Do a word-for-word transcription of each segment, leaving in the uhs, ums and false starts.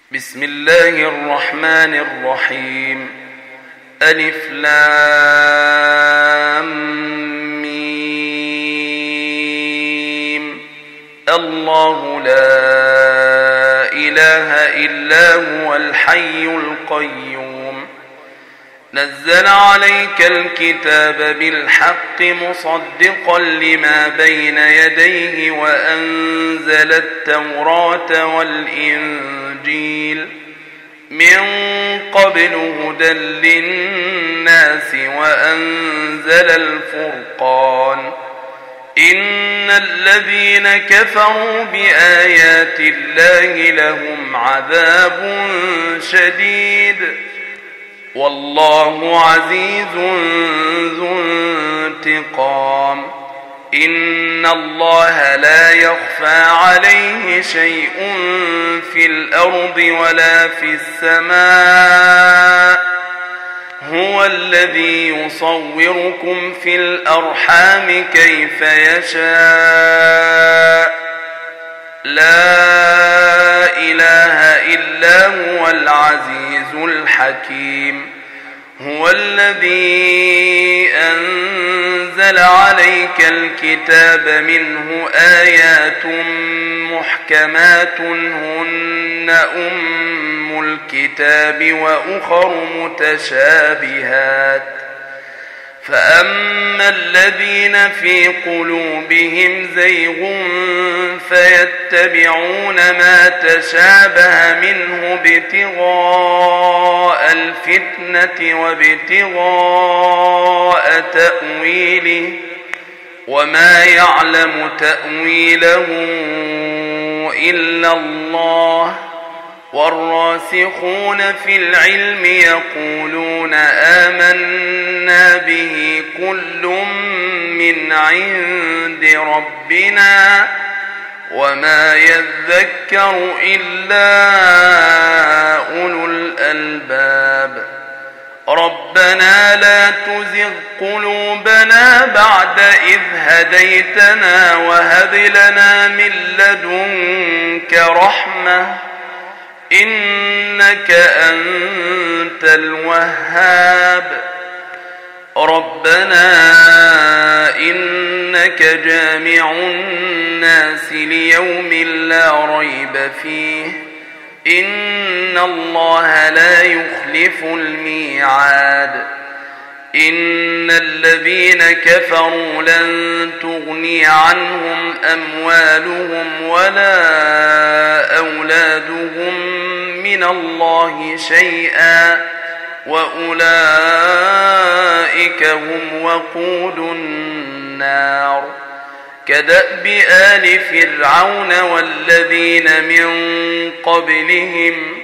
بسم الله الرحمن الرحيم. ألف لام ميم. الله لا إله إلا هو الحي القيوم. نزل عليك الكتاب بالحق مصدقا لما بين يديه وأنزل التوراة والإنجيل من قبل هدى للناس وأنزل الفرقان. إن الذين كفروا بآيات الله لهم عذاب شديد والله عزيز ذو انتقام. إن الله لا يخفى عليه شيء في الأرض ولا في السماء. هو الذي يصوركم في الأرحام كيف يشاء. لا إله إلا هو العزيز الحكيم. هو الذي أنزل عليك الكتاب منه آيات محكمات هن أم الكتاب وأخر متشابهات. فأما الذين في قلوبهم زيغ فيتبعون ما تشابه منه ابتغاء الفتنة وابتغاء تأويله وما يعلم تأويله إلا الله. والراسخون في العلم يقولون آمنا به كل من عند ربنا وما يذكر إلا أولو الألباب. ربنا لا تزغ قلوبنا بعد إذ هديتنا وهب لنا من لدنك رحمة إنك أنت الوهاب. ربنا إنك جامع الناس ليوم لا ريب فيه إن الله لا يخلف الميعاد. إن الذين كفروا لن تغني عنهم أموالهم ولا أولادهم من الله شيئا وأولئك هم وقود النار. كدأب آل فرعون والذين من قبلهم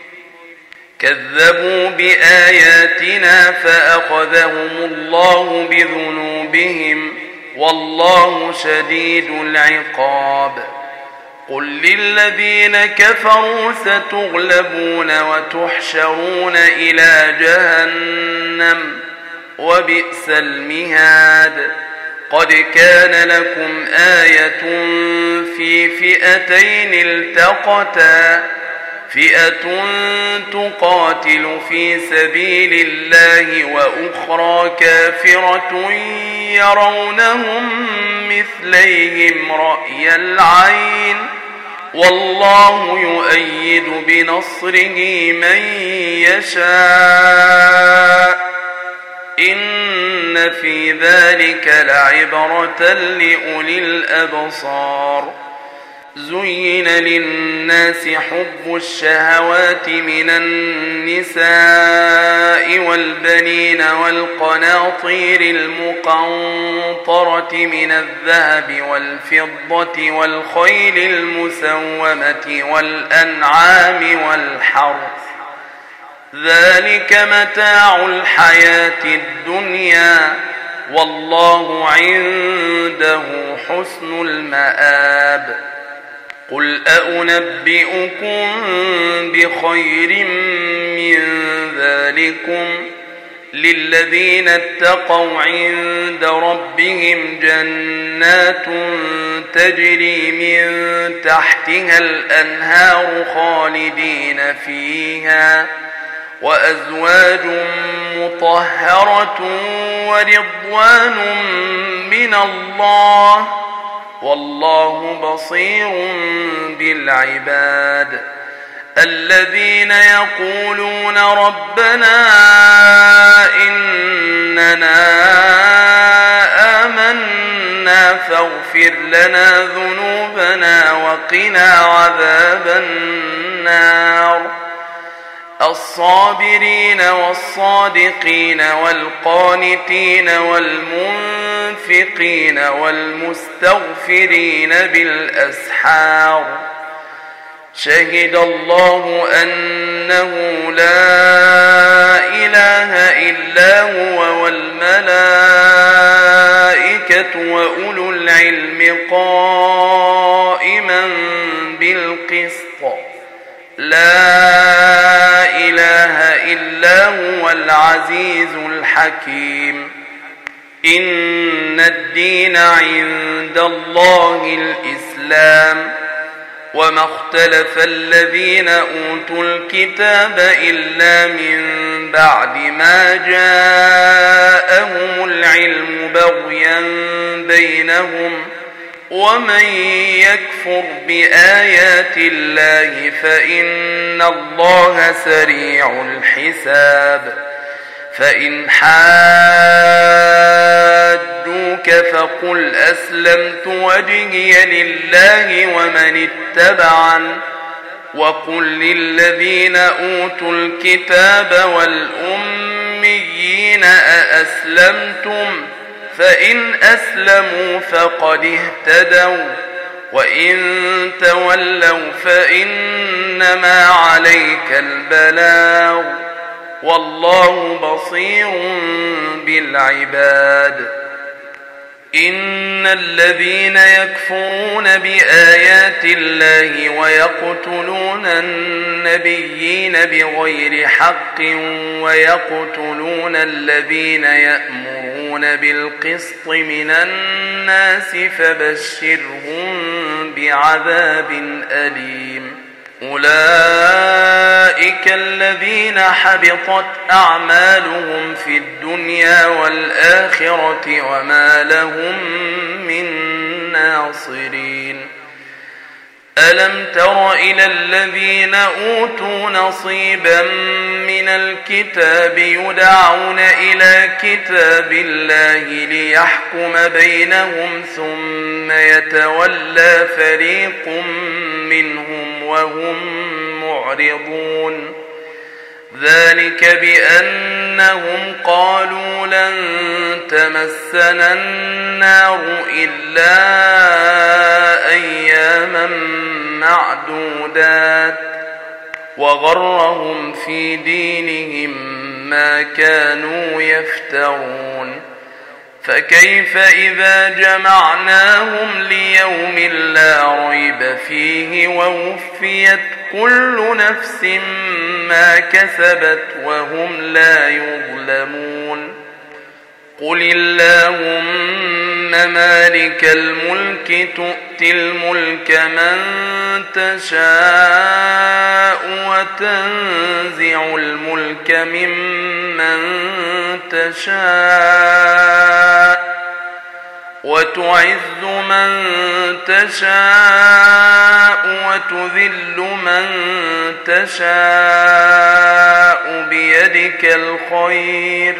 كذبوا بآياتنا فأخذهم الله بذنوبهم والله شديد العقاب. قل للذين كفروا ستغلبون وتحشرون إلى جهنم وبئس المهاد. قد كان لكم آية في فئتين التقتا فئة تقاتل في سبيل الله وأخرى كافرة يرونهم مثليهم رأي العين والله يؤيد بنصره من يشاء. إن في ذلك لعبرة لأولي الأبصار. زين للناس حب الشهوات من النساء والبنين والقناطير المقنطرة من الذهب والفضة والخيل المسومة والأنعام والحرث ذلك متاع الحياة الدنيا والله عنده حسن المآب. قل أأنبئكم بخير من ذلكم للذين اتقوا عند ربهم جنات تجري من تحتها الأنهار خالدين فيها وأزواج مطهرة ورضوان من الله والله بصير بالعباد الذين يقولون ربنا إننا آمنا فاغفر لنا ذنوبنا وقنا عذاب النار الصابرين والصادقين والقانتين والمنفقين والمستغفرين بالأسحار شهد الله أنه لا إله إلا هو والملائكة وأولو العلم قائما بالقسط لا إله إلا هو العزيز الحكيم إن الدين عند الله الإسلام وما اختلف الذين أوتوا الكتاب إلا من بعد ما جاءهم العلم بغيا بينهم ومن يكفر بآيات الله فإن الله سريع الحساب فإن حادوك فقل أسلمت وجهي لله ومن اتبعن وقل للذين أوتوا الكتاب والأميين أأسلمتم فإن أسلموا فقد اهتدوا وإن تولوا فإنما عليك البلاغ والله بصير بالعباد إن الذين يكفرون بآيات الله ويقتلون النبيين بغير حق ويقتلون الذين يأمرون بالقسط من الناس فبشرهم بعذاب أليم أولئك الذين حبطت أعمالهم في الدنيا والآخرة وما لهم من ناصرين ألم تر إلى الذين أوتوا نصيبا من الكتاب يدعون إلى كتاب الله ليحكم بينهم ثم يتولى فريق منهم وهم معرضون ذلك بأنهم قالوا لن تمسنا النار إلا أياما معدودات وغرهم في دينهم ما كانوا يفترون فكيف إذا جمعناهم ليوم لا ريب فيه ووفيت كل نفس ما كسبت وهم لا يظلمون قل اللهم مالك الملك تؤتي الملك من تشاء وتنزع الملك ممن تشاء وتعز من تشاء وتذل من تشاء بيدك الخير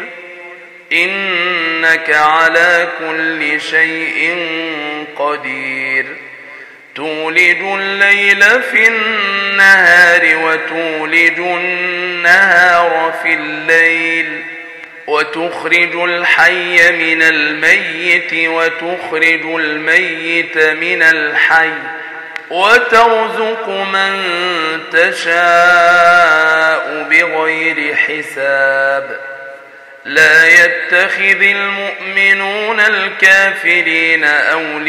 إنك على كل شيء قدير تولج الليل في النهار وتولج النهار في الليل وتخرج الحي من الميت وتخرج الميت من الحي وترزق من تشاء بغير حساب لا يتخذ المؤمنون الكافرين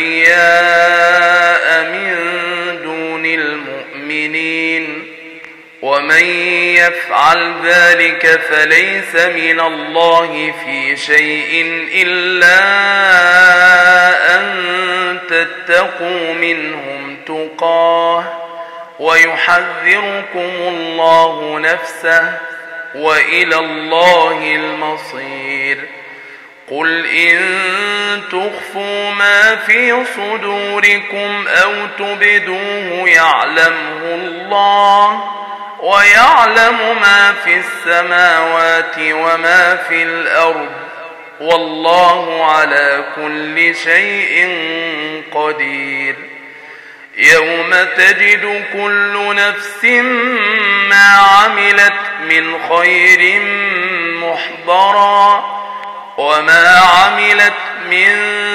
أولياء من دون المؤمنين ومن يفعل ذلك فليس من الله في شيء إلا أن تتقوا منهم تقاه ويحذركم الله نفسه وإلى الله المصير. قل إن تخفوا ما في صدوركم أو تبدوه يعلمه الله ويعلم ما في السماوات وما في الأرض والله على كل شيء قدير. يوم تجد كل نفس ما عملت من خير محضرا وما عملت من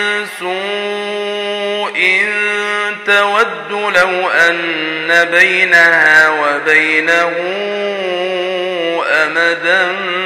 سوء تود لو أن بينها وبينه أمدا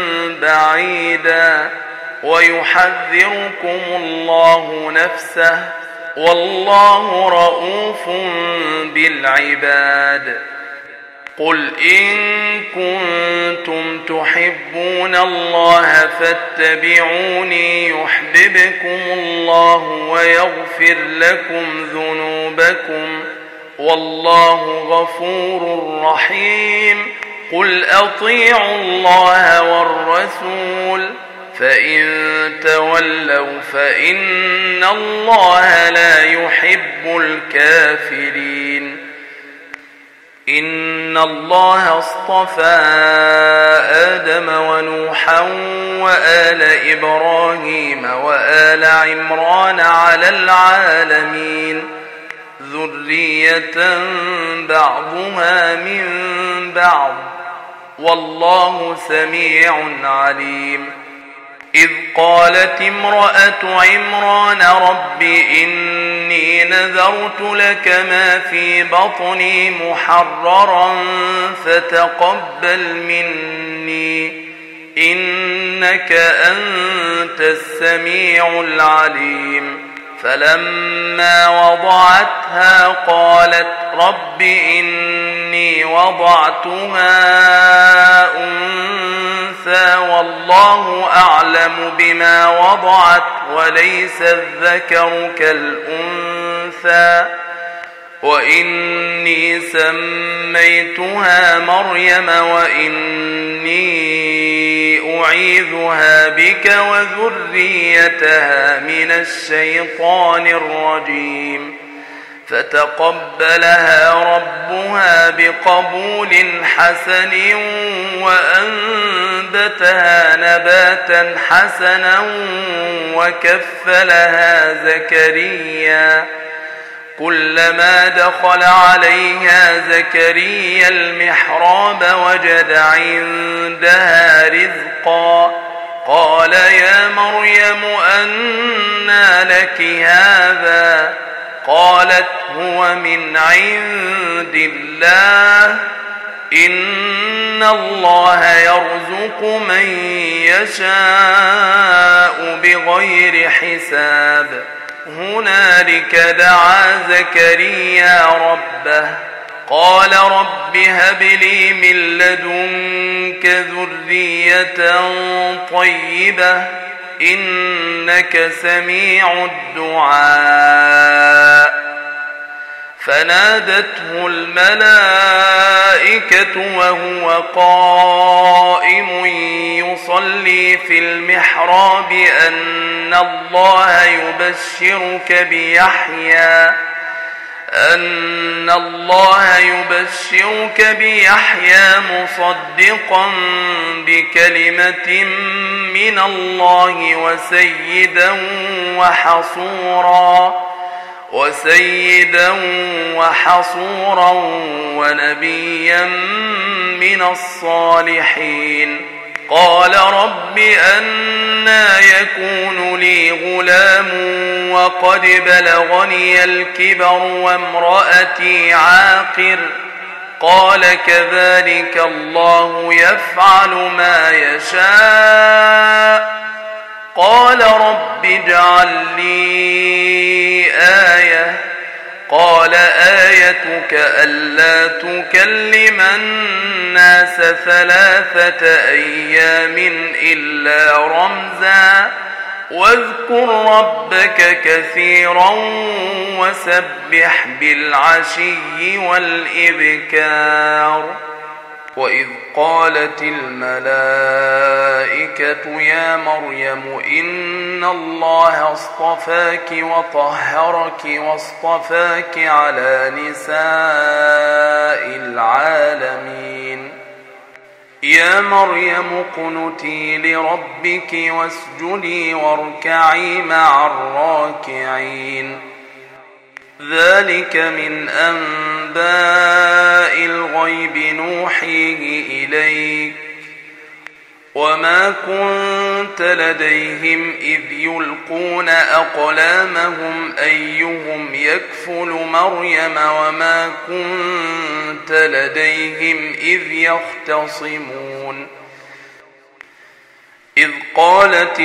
بعيدا ويحذركم الله نفسه والله رؤوف بالعباد. قل إن كنتم تحبون الله فاتبعوني يحببكم الله ويغفر لكم ذنوبكم والله غفور رحيم. قل أطيعوا الله والرسول فإن تولوا فإن الله لا يحب الكافرين. إن الله اصطفى آدم ونوحا وآل إبراهيم وآل عمران على العالمين ذرية بعضها من بعض والله سميع عليم. إذ قالت امرأة عمران رب إني نذرت لك ما في بطني محررا فتقبل مني إنك أنت السميع العليم. فلما وضعتها قالت رب إني وضعتها أنثى والله أعلم بما وضعت وليس الذكر كالأنثى وإني سميتها مريم وإني أعيذها بك وذريتها من الشيطان الرجيم. فتقبلها ربها بقبول حسن وأنبتها نباتا حسنا وكفلها زكريا. كلما دخل عليها زكريا المحراب وجد عندها رزقا قال يا مريم أنى لك هذا قالت هو من عند الله إن الله يرزق من يشاء بغير حساب. هنالك دعا زكريا ربه قال رب هب لي من لدنك ذرية طيبة إنك سميع الدعاء. فنادته الملائكة وهو قائم يصلي في المحراب أن الله يبشرك بيحيى أن الله يبشرك بيحيى مصدقا بكلمة من الله وسيدا وحصورا وسيدا وحصورا ونبيا من الصالحين. قال رب أنى يكون لي غلام وقد بلغني الكبر وامرأتي عاقر قال كذلك الله يفعل ما يشاء. قال رب اجعل لي آية قال آيتك ألا تكلم الناس ثلاثة أيام إلا رمزا واذكر ربك كثيرا وسبح بالعشي والإبكار. وإذ قالت الملائكة يا مريم إن الله اصطفاك وطهرك واصطفاك على نساء العالمين يا مريم اقنتي لربك واسجدي واركعي مع الراكعين. ذلك من أنباء الغيب نوحيه إليك وما كنت لديهم إذ يلقون أقلامهم أيهم يكفل مريم وما كنت لديهم إذ يختصمون. إذ قالت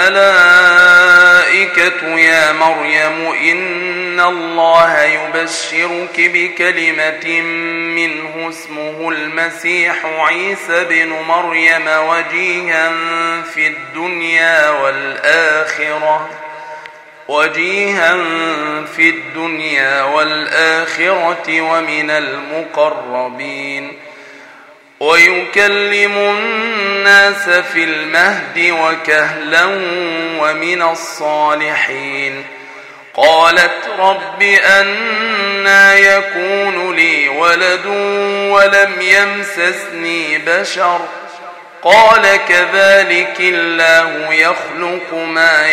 الملائكة يا مريم إن الله يبشرك بكلمة منه اسمه المسيح عيسى بن مريم وجيها في الدنيا والآخرة وجيها في الدنيا والآخرة ومن المقربين ويكلم الناس في المهد وكهلا ومن الصالحين. قالت رب أنى يكون لي ولد ولم يمسسني بشر قال كذلك الله يخلق ما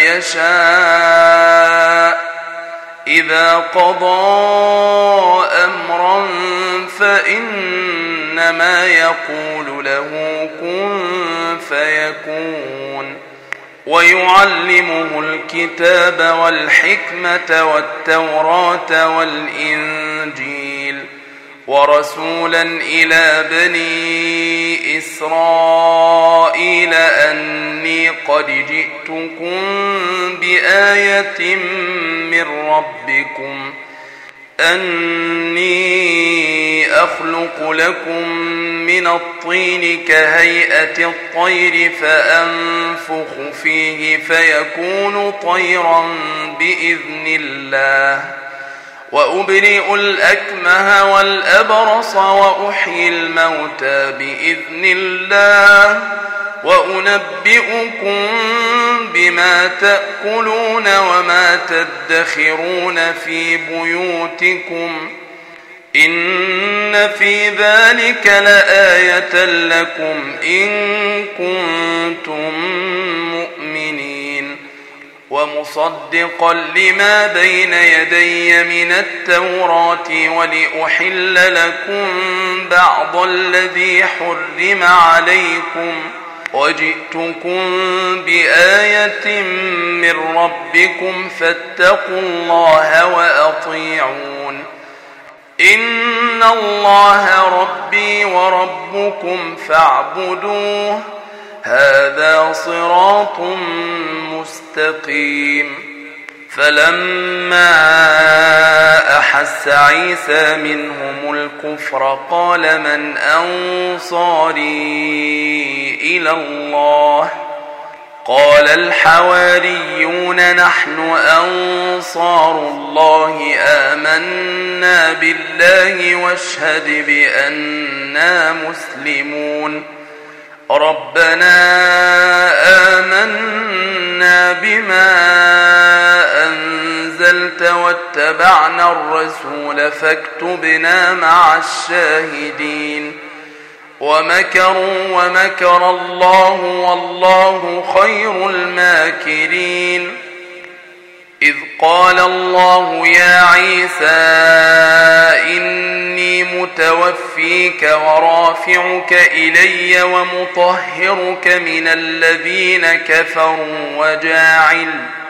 يشاء إذا قضى أمرا فإنما يقول له كن فيكون. ويعلمه الكتاب والحكمة والتوراة والإنجيل ورسولا إلى بني إسرائيل أني قد جئتكم بآية من ربكم أني أخلق لكم من الطين كهيئة الطير فأنفخ فيه فيكون طيرا بإذن الله وأبرئ الأكمه والأبرص وأحيي الموتى بإذن الله وأنبئكم بما تأكلون وما تدخرون في بيوتكم إن في ذلك لآية لكم إن كنتم مؤمنين. ومصدقا لما بين يدي من التوراة ولأحل لكم بعض الذي حرم عليكم وجئتكم بآية من ربكم فاتقوا الله وأطيعون. إن الله ربي وربكم فاعبدوه هذا صراط مستقيم. فلما أحس عيسى منهم الكفر قال من أنصاري إلى الله قال الحواريون نحن أنصار الله آمنا بالله واشهد بأننا مسلمون. ربنا آمنا بما أنزلت واتبعنا الرسول فاكتبنا مع الشاهدين. ومكروا ومكر الله والله خير الماكرين. إذ قال الله يا عيسى إني متوفيك ورافعك إلي ومطهرك من الذين كفروا وجاعل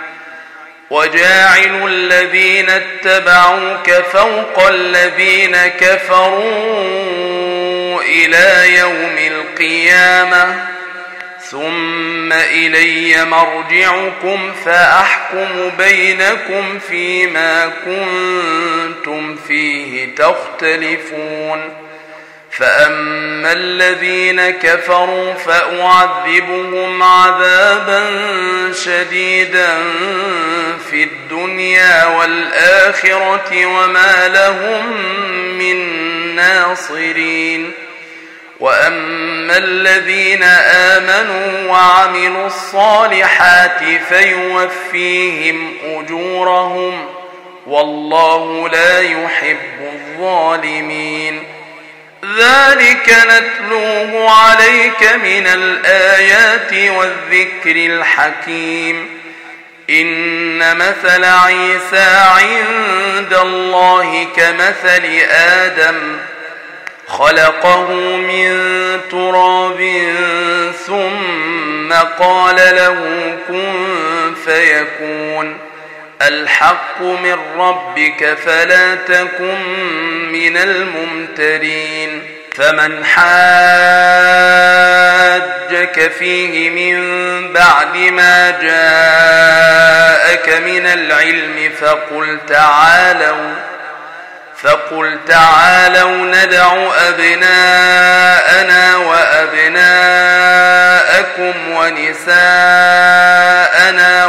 وجاعل الذين اتبعوك فوق الذين كفروا إلى يوم القيامة ثم إلي مرجعكم فأحكم بينكم فيما كنتم فيه تختلفون فأما الذين كفروا فأعذبهم عذابا شديدا في الدنيا والآخرة وما لهم من ناصرين وأما الذين آمنوا وعملوا الصالحات فيوفيهم أجورهم والله لا يحب الظالمين ذلك نتلوه عليك من الآيات والذكر الحكيم إن مثل عيسى عند الله كمثل آدم خلقه من تراب ثم قال له كن فيكون الحق من ربك فلا تكن من الممترين فمن حاجك فيه من بعد ما جاءك من العلم فقل تعالوا فقل تعالوا ندع أبناءنا وأبناءكم ونساءنا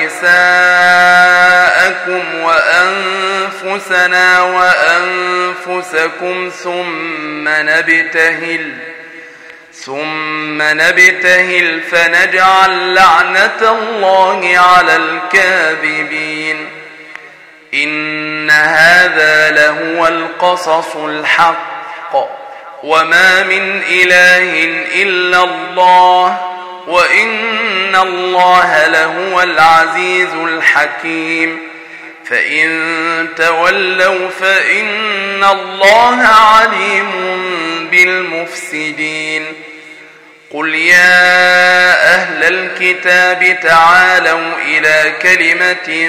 ونساءكم وأنفسنا وأنفسكم ثم نبتهل ثم نبتهل فنجعل لعنة الله على الكاذبين إن هذا لهو القصص الحق وما من إله إلا الله وإن الله لهو العزيز الحكيم فإن تولوا فإن الله عليم بالمفسدين قل يا أهل الكتاب تعالوا إلى كلمة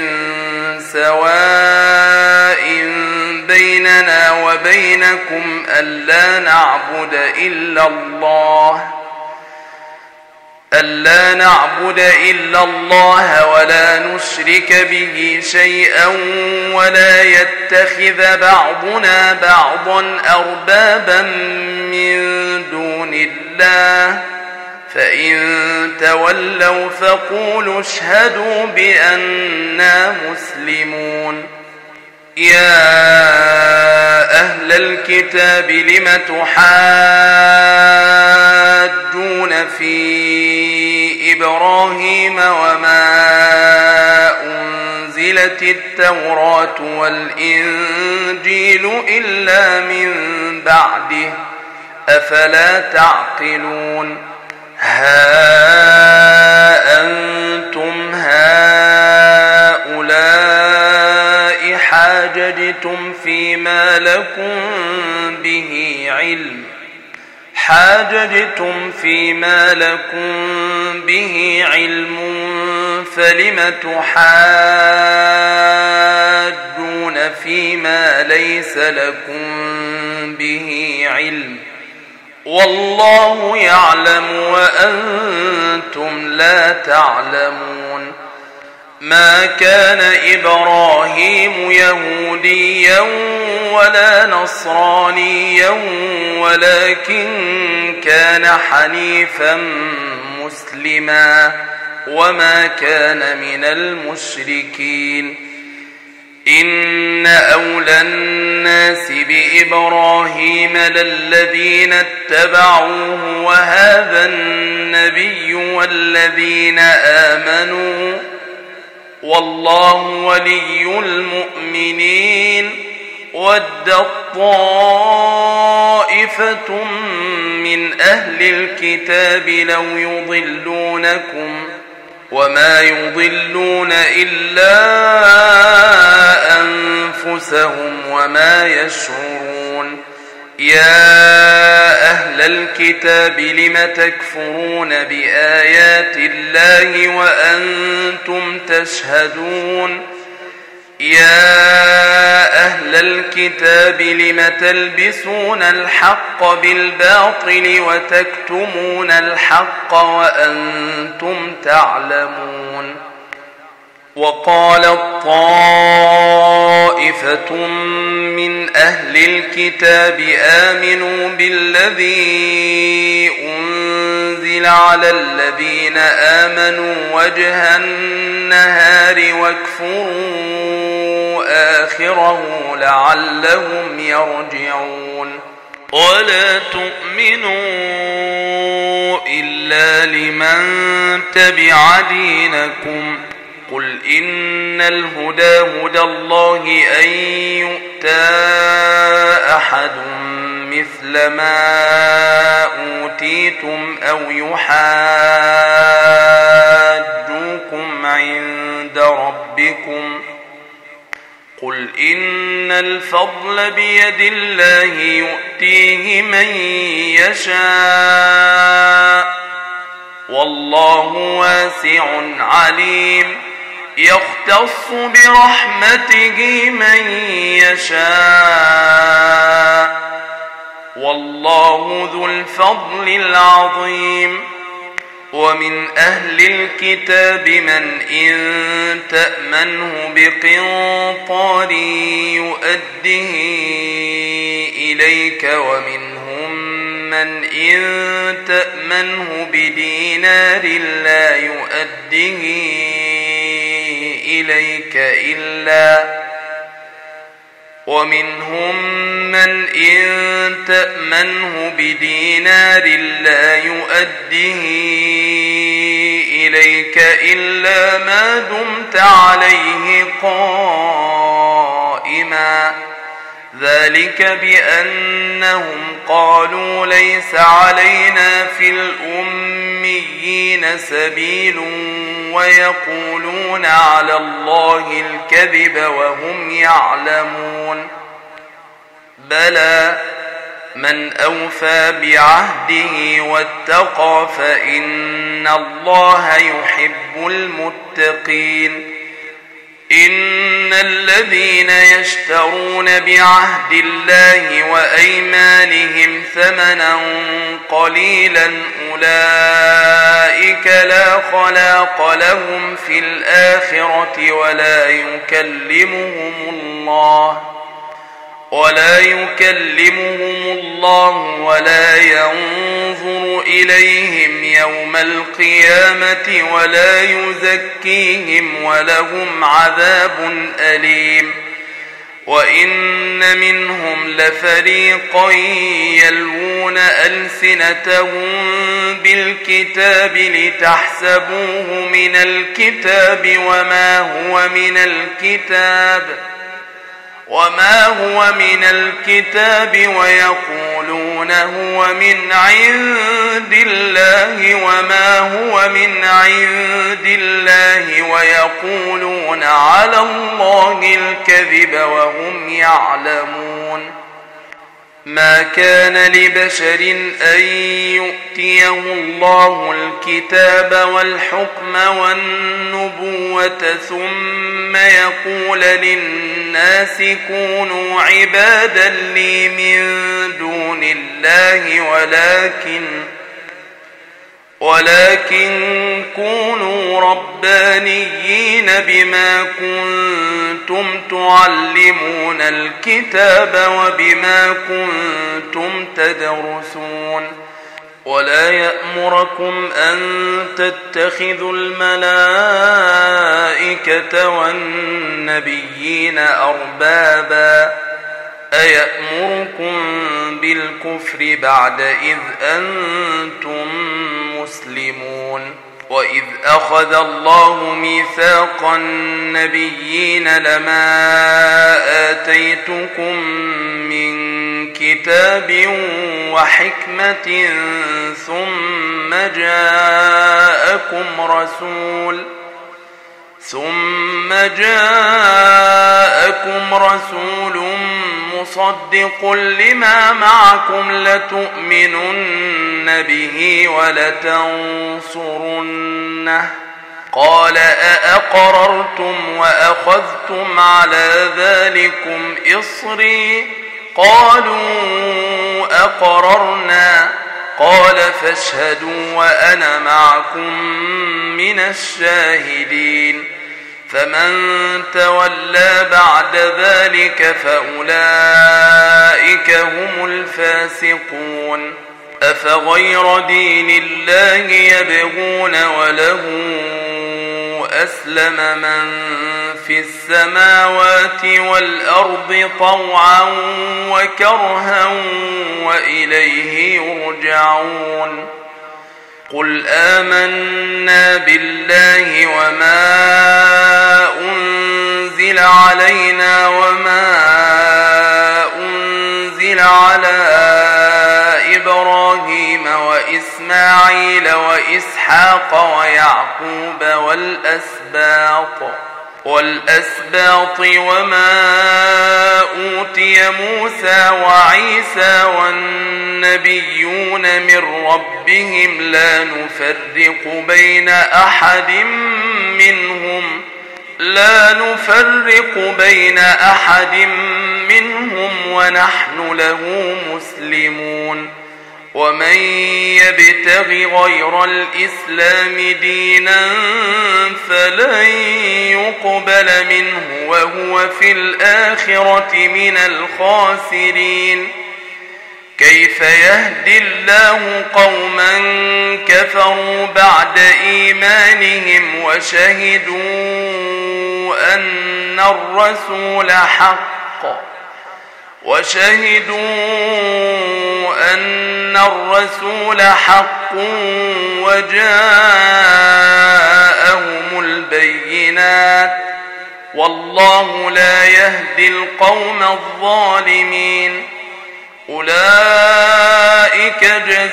سواء بيننا وبينكم ألا نعبد إلا الله ألا نعبد إلا الله ولا نشرك به شيئا ولا يتخذ بعضنا بعضا أربابا من دون الله فإن تولوا فقولوا اشهدوا بأننا مسلمون يا أهل الكتاب لم تحاجون في إبراهيم وما أنزلت التوراة والإنجيل إلا من بعده أفلا تعقلون ها أنتم هؤلاء حاججتم فيما لكم به علم حاججتم فيما لكم به علم فلم تحاجون فيما ليس لكم به علم والله يعلم وأنتم لا تعلمون ما كان إبراهيم يهوديا ولا نصرانيا ولكن كان حنيفا مسلما وما كان من المشركين إن أولى الناس بإبراهيم للذين اتبعوه وهذا النبي والذين آمنوا والله ولي المؤمنين ودت طائفة من أهل الكتاب لو يضلونكم وما يضلون إلا أنفسهم وما يشعرون يا أهل الكتاب لم تكفرون بآيات الله وأنتم تشهدون يا أهل الكتاب لم تلبسون الحق بالباطل وتكتمون الحق وأنتم تعلمون وقالت طائفة من أهل الكتاب آمنوا بالذي أنزل على الذين آمنوا وجه النهار واكفروا آخره لعلهم يرجعون ولا تؤمنوا إلا لمن تبع دينكم قل إن الهدى هدى الله أن يؤتى أحد مثل ما أوتيتم أو يحاجوكم عند ربكم قل إن الفضل بيد الله يؤتيه من يشاء والله واسع عليم يختص برحمته من يشاء والله ذو الفضل العظيم ومن أهل الكتاب من إن تأمنه بقنطار يؤده إليك ومنهم من إن تأمنه بدينار لا يؤده إليك إلا ومنهم من إن تأمنه بدينار لا يؤده إليك إلا ما دمت عليه قائما ذلك بأنهم قالوا ليس علينا في الأميين سبيل ويقولون على الله الكذب وهم يعلمون بلى من أوفى بعهده واتقى فإن الله يحب المتقين إن الذين يشترون بعهد الله وأيمانهم ثمنا قليلا أولئك لا خلاق لهم في الآخرة ولا يكلمهم الله ولا يكلمهم الله ولا ينظر إليهم يوم القيامة ولا يزكيهم ولهم عذاب أليم وإن منهم لفريقا يلوون ألسنتهم بالكتاب لتحسبوه من الكتاب وما هو من الكتاب وما هو من الكتاب ويقولون هو من عند الله وما هو من عند الله ويقولون على الله الكذب وهم يعلمون ما كان لبشر أن يؤتيه الله الكتاب والحكم والنبوة ثم يقول للناس كونوا عبادا لي من دون الله ولكن ولكن كونوا ربانيين بما كنتم تعلمون الكتاب وبما كنتم تدرسون ولا يأمركم أن تتخذوا الملائكة والنبيين أربابا أيأمركم بالكفر بعد إذ أنتم مسلمون وإذ أخذ الله ميثاق النبيين لما آتيتكم من كتاب وحكمة ثم جاءكم رسول ثم جاءكم رسول مصدق لما معكم لتؤمنن به ولتنصرنه قال أأقررتم وأخذتم على ذلكم إصري قالوا أقررنا قال فاشهدوا وأنا معكم من الشاهدين فمن تولى بعد ذلك فأولئك هم الفاسقون أفغير دين الله يبغون وله أسلم من في السماوات والأرض طوعا وكرها وإليه يرجعون قل آمنا بالله وما أنزل علينا وما أنزل على إبراهيم وإسماعيل وإسحاق ويعقوب والأسباط والأسباط وما أوتي موسى وعيسى والنبيون من ربهم لا نفرق بين أحد منهم لا نفرق بين أحد منهم ونحن له مسلمون ومن يبتغ غير الإسلام دينا فلن يقبل منه وهو في الآخرة من الخاسرين كيف يهدي الله قوما كفروا بعد إيمانهم وشهدوا أن الرسول حق وشهدوا أن الرسول حق وجاءهم البينات والله لا يهدي القوم الظالمين أولئك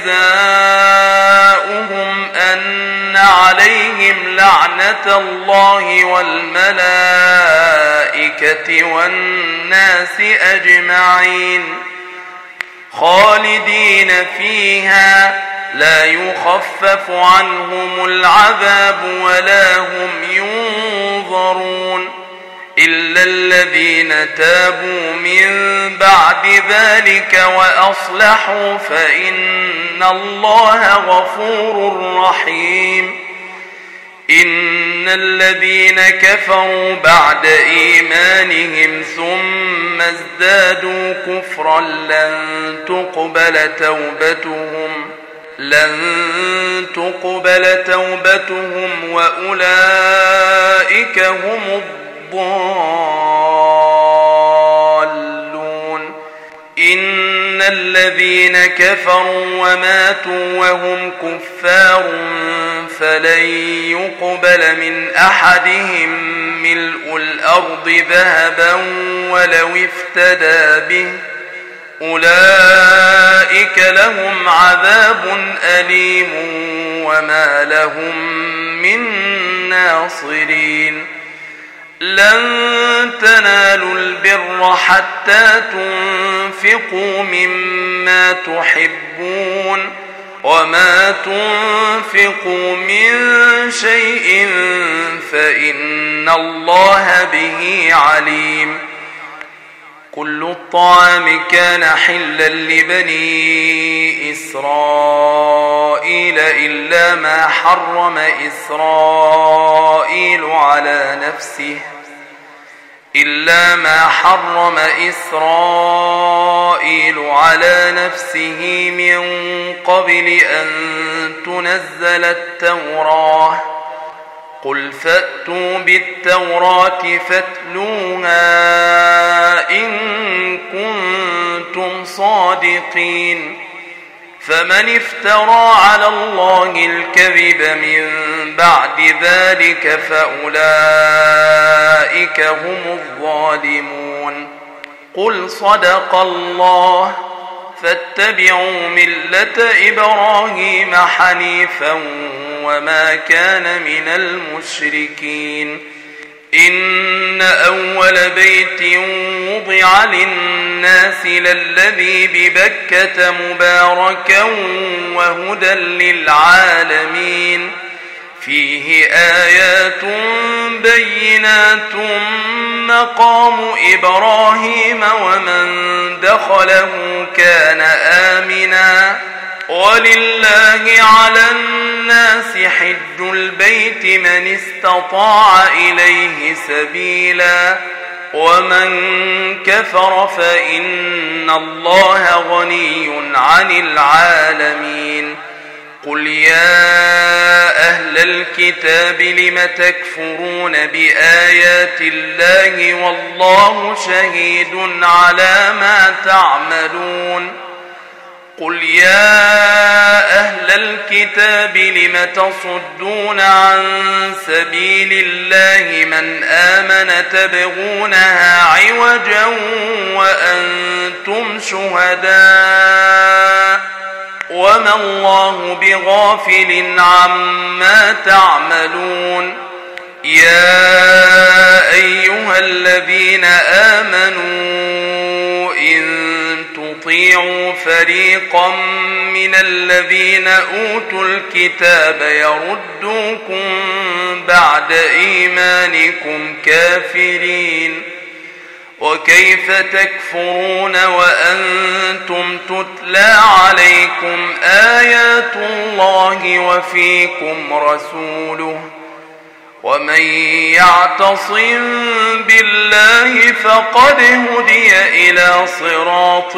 جزاؤهم أن عليهم لعنة الله والملائكة والناس أجمعين خالدين فيها لا يخفف عنهم العذاب ولا هم ينظرون إلا الذين تابوا من بعد ذلك وأصلحوا فإن الله غفور رحيم إن الذين كفروا بعد إيمانهم ثم ازدادوا كفرا لن تقبل توبتهم لن تقبل توبتهم وأولئك هم الضالون إن الذين كفروا وماتوا وهم كفار فلن يقبل من أحدهم ملء الأرض ذهبا ولو افتدى به أولئك لهم عذاب أليم وما لهم من ناصرين لن تنالوا البر حتى تنفقوا مما تحبون وما تنفقوا من شيء فإن الله به عليم كل الطعام كان حلا لبني إسرائيل إلا ما حرم إسرائيل على نفسه إلا ما حرم إسرائيل على نفسه من قبل أن تنزل التوراة قل فأتوا بالتوراة فاتلوها إن كنتم صادقين فمن افترى على الله الكذب من بعد ذلك فأولئك هم الظالمون قل صدق الله فاتبعوا ملة إبراهيم حنيفا وما كان من المشركين إن أول بيت وضع للناس للذي ببكة مباركا وهدى للعالمين فيه آيات بينات مقام إبراهيم ومن دخله كان آمنا ولله على الناس حج البيت من استطاع إليه سبيلا ومن كفر فإن الله غني عن العالمين قل يا أهل الكتاب لم تكفرون بآيات الله والله شهيد على ما تعملون قل يا أهل الكتاب لم تصدون عن سبيل الله من آمن تبغونها عوجا وأنتم شهداء وما الله بغافل عما تعملون يا أيها الذين آمنوا إن تطيعوا فريقا من الذين أوتوا الكتاب يردوكم بعد إيمانكم كافرين وكيف تكفرون وأنتم تتلى عليكم آيات الله وفيكم رسوله ومن يعتصم بالله فقد هدي إلى صراط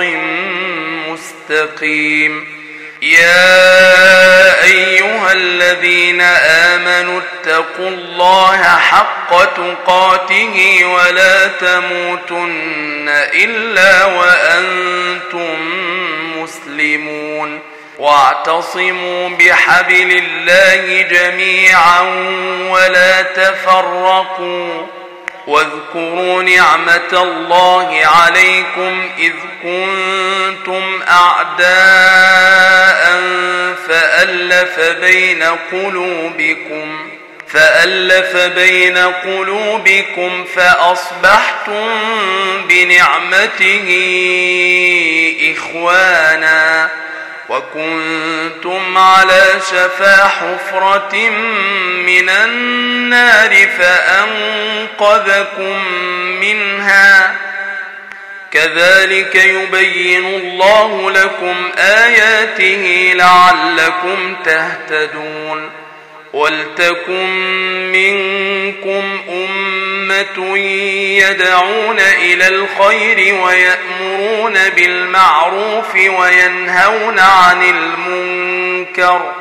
مستقيم يا أيها الذين آمنوا اتقوا الله حق تقاته ولا تموتن إلا وأنتم مسلمون واعتصموا بحبل الله جميعا ولا تفرقوا واذكروا نعمة الله عليكم إذ كنتم أعداء فألف بين قلوبكم فألف بين قلوبكم فأصبحتم بنعمته إخوانا وكنتم على شفا حفرة من النار فأنقذكم منها كذلك يبين الله لكم آياته لعلكم تهتدون ولتكن منكم أمة يدعون إلى الخير ويأمرون بالمعروف وينهون عن المنكر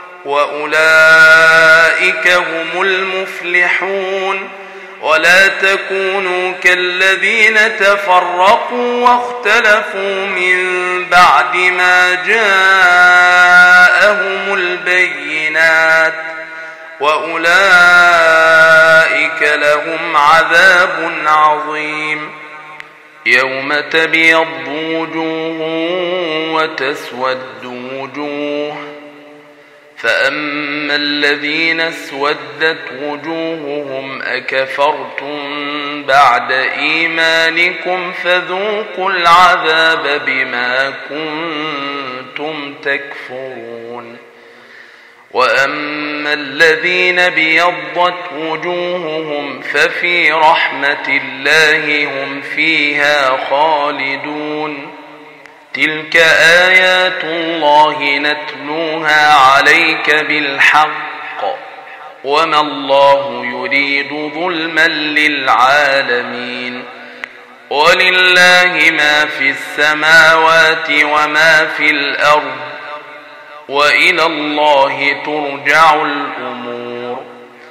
وأولئك هم المفلحون ولا تكونوا كالذين تفرقوا واختلفوا من بعد ما جاءهم البينات وأولئك لهم عذاب عظيم يوم تبيض وجوه وتسود وجوه فأما الذين اسودت وجوههم أكفرتم بعد إيمانكم فذوقوا العذاب بما كنتم تكفرون وأما الذين بيضت وجوههم ففي رحمة الله هم فيها خالدون تلك آيات الله نتلوها عليك بالحق وما الله يريد ظلما للعالمين ولله ما في السماوات وما في الأرض وإلى الله ترجع الأمور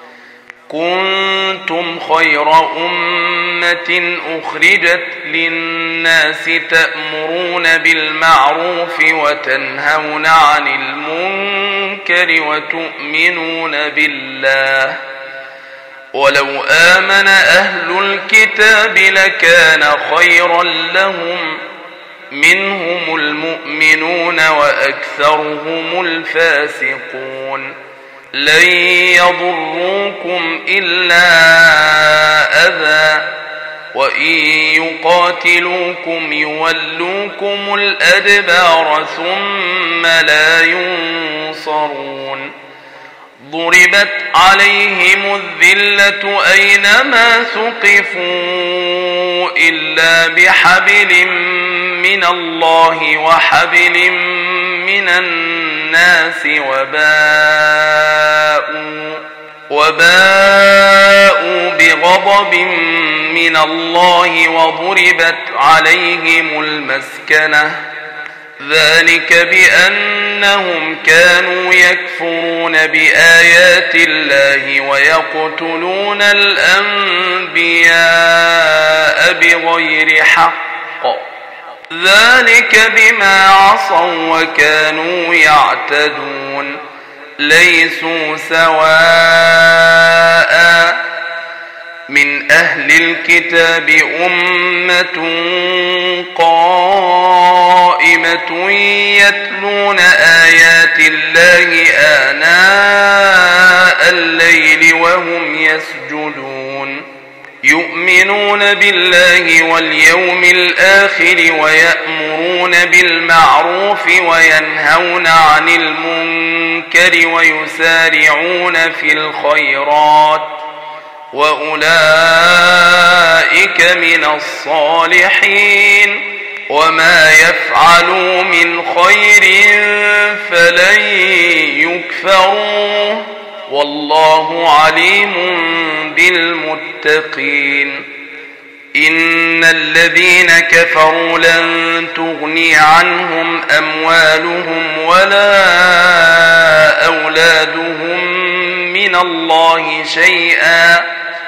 كنتم خير أمة أخرجت للناس تأمرون بالمعروف وتنهون عن المنكر وتؤمنون بالله ولو آمن أهل الكتاب لكان خيرا لهم منهم المؤمنون وأكثرهم الفاسقون لن يضروكم إلا أذى وإن يقاتلوكم يولوكم الأدبار ثم لا ينصرون ضربت عليهم الذلة أينما ثقفوا إلا بحبل من الله وحبل من الناس وباءوا, وباءوا بغضب من الله وضربت عليهم المسكنة ذلك بأنهم كانوا يكفرون بآيات الله ويقتلون الأنبياء بغير حق ذلك بما عصوا وكانوا يعتدون ليسوا سواء من أهل الكتاب أمة قائمة يتلون آيات الله آناء الليل وهم يسجدون يؤمنون بالله واليوم الآخر ويأمرون بالمعروف وينهون عن المنكر ويسارعون في الخيرات وأولئك من الصالحين وما يفعلوا من خير فلن يكفروه والله عليم بالمتقين إن الذين كفروا لن تغني عنهم أموالهم ولا أولادهم من الله شيئا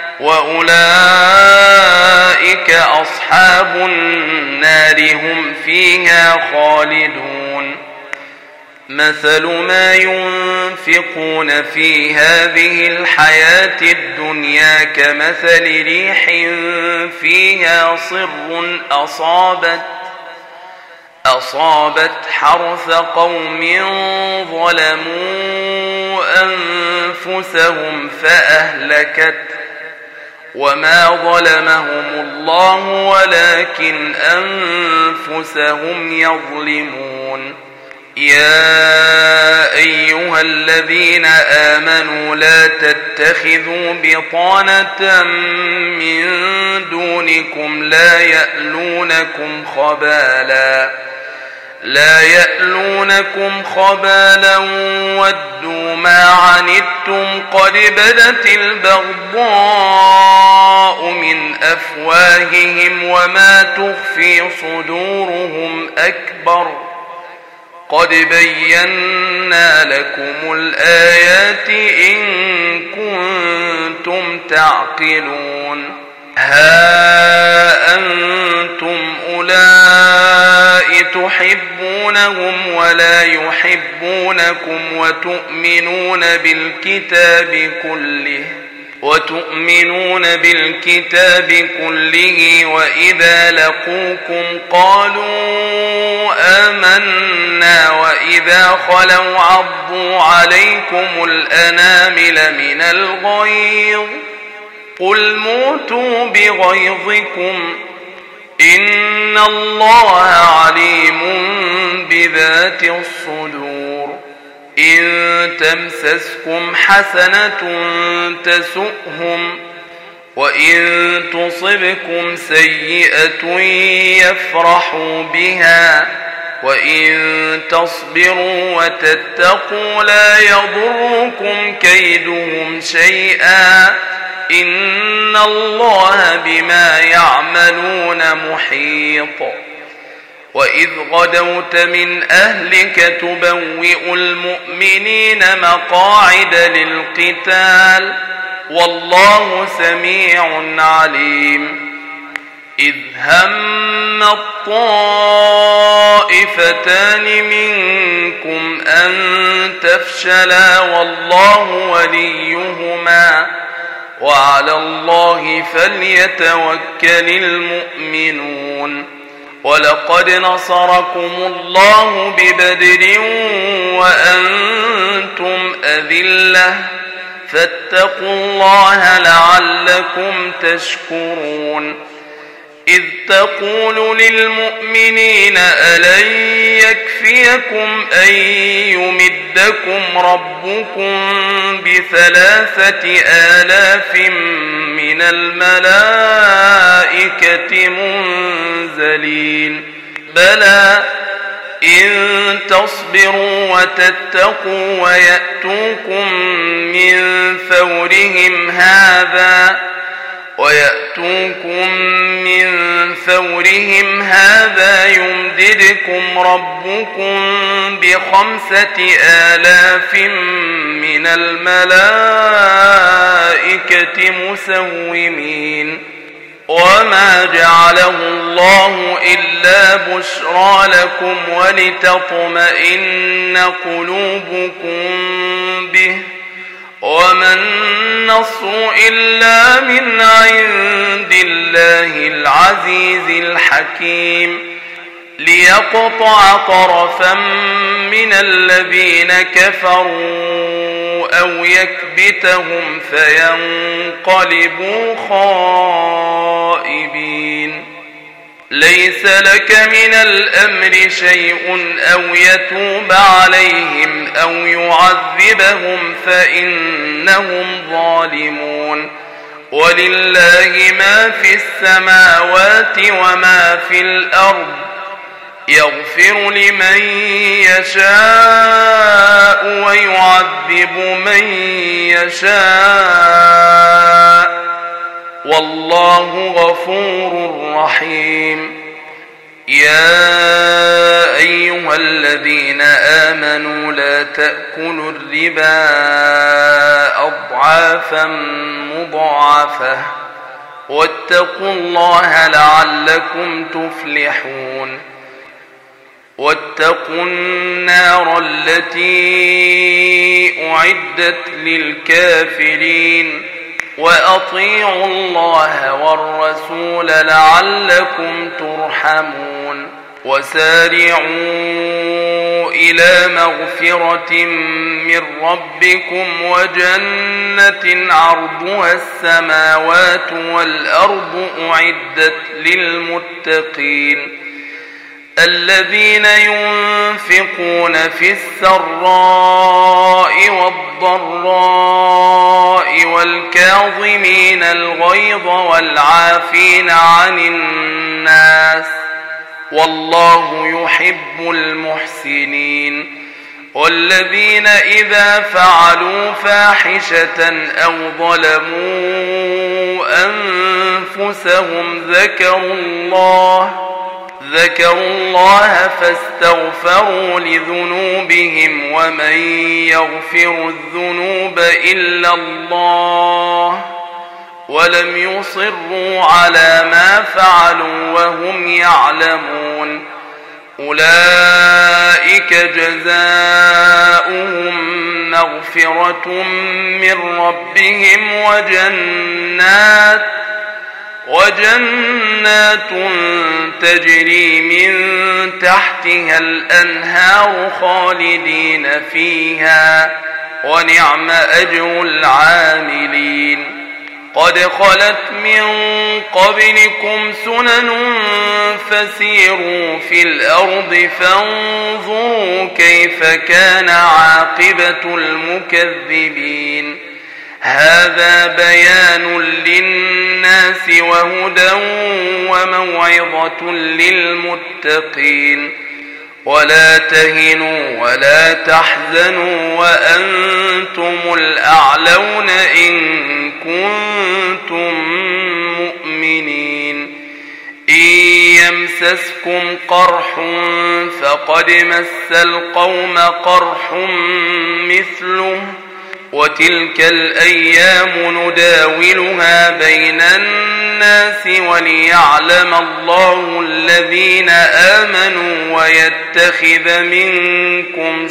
وأولئك أصحاب النار هم فيها خالدون مثل ما ينفقون في هذه الحياة الدنيا كمثل ريح فيها صر أصابت أصابت حرث قوم ظلموا أنفسهم فأهلكت وما ظلمهم الله ولكن أنفسهم يظلمون يا أيها الذين آمنوا لا تتخذوا بطانة من دونكم لا يألونكم خبالا لا يألونكم خبالا ودوا ما عنتم قد بدت البغضاء من أفواههم وما تخفي صدورهم أكبر قد بينا لكم الآيات إن كنتم تعقلون ها أنتم أولئك تحبونهم ولا يحبونكم وتؤمنون بالكتاب كله وتؤمنون بالكتاب كله وإذا لقوكم قالوا آمنا وإذا خلوا عضوا عليكم الأنامل من الغيظ قل موتوا بغيظكم إن الله عليم بذات الصدور إن تمسسكم حسنة تسؤهم وإن تصبكم سيئة يفرحوا بها وإن تصبروا وتتقوا لا يضركم كيدهم شيئا إن الله بما يعملون محيط وإذ غدوت من أهلك تبوئ المؤمنين مقاعد للقتال والله سميع عليم إذ هم الطائفتان منكم أن تفشلا والله وليهما وعلى الله فليتوكل المؤمنون ولقد نصركم الله ببدر وأنتم أذلة فاتقوا الله لعلكم تشكرون إذ تقول للمؤمنين ألن يكفيكم أن يمدكم ربكم بثلاثة آلاف من الملائكة منزلين بلى إن تصبروا وتتقوا ويأتوكم من فورهم هذا ويأتوكم من فورهم هذا يمددكم ربكم بخمسة آلاف من الملائكة مسومين وما جعله الله إلا بشرى لكم ولتطمئن قلوبكم به وما النصر إلا من عند الله العزيز الحكيم ليقطع طرفا من الذين كفروا أو يكبتهم فينقلبوا خائبين ليس لك من الأمر شيء أو يتوب عليهم أو يعذبهم فإنهم ظالمون ولله ما في السماوات وما في الأرض يغفر لمن يشاء ويعذب من يشاء والله غفور رحيم يا أيها الذين آمنوا لا تأكلوا الربا أضعافا مضاعفة واتقوا الله لعلكم تفلحون واتقوا النار التي أعدت للكافرين وأطيعوا الله والرسول لعلكم ترحمون وسارعوا إلى مغفرة من ربكم وجنة عرضها السماوات والأرض أعدت للمتقين الذين ينفقون في السراء والضراء والكاظمين الغيظ والعافين عن الناس والله يحب المحسنين والذين إذا فعلوا فاحشة أو ظلموا أنفسهم ذكروا الله ذكروا الله فاستغفروا لذنوبهم ومن يغفر الذنوب إلا الله ولم يصروا على ما فعلوا وهم يعلمون أولئك جزاؤهم مغفرة من ربهم وجنات وجنات تجري من تحتها الأنهار خالدين فيها ونعم أجر العاملين قد خلت من قبلكم سنن فسيروا في الأرض فانظروا كيف كان عاقبة المكذبين هذا بيان للناس وهدى وموعظة للمتقين ولا تهنوا ولا تحزنوا وأنتم الأعلون إن كنتم مؤمنين إن يمسسكم قرح فقد مس القوم قرح مثله وتلك الأيام نداولها بين الناس وليعلم الله الذين آمنوا ويتخذ منكم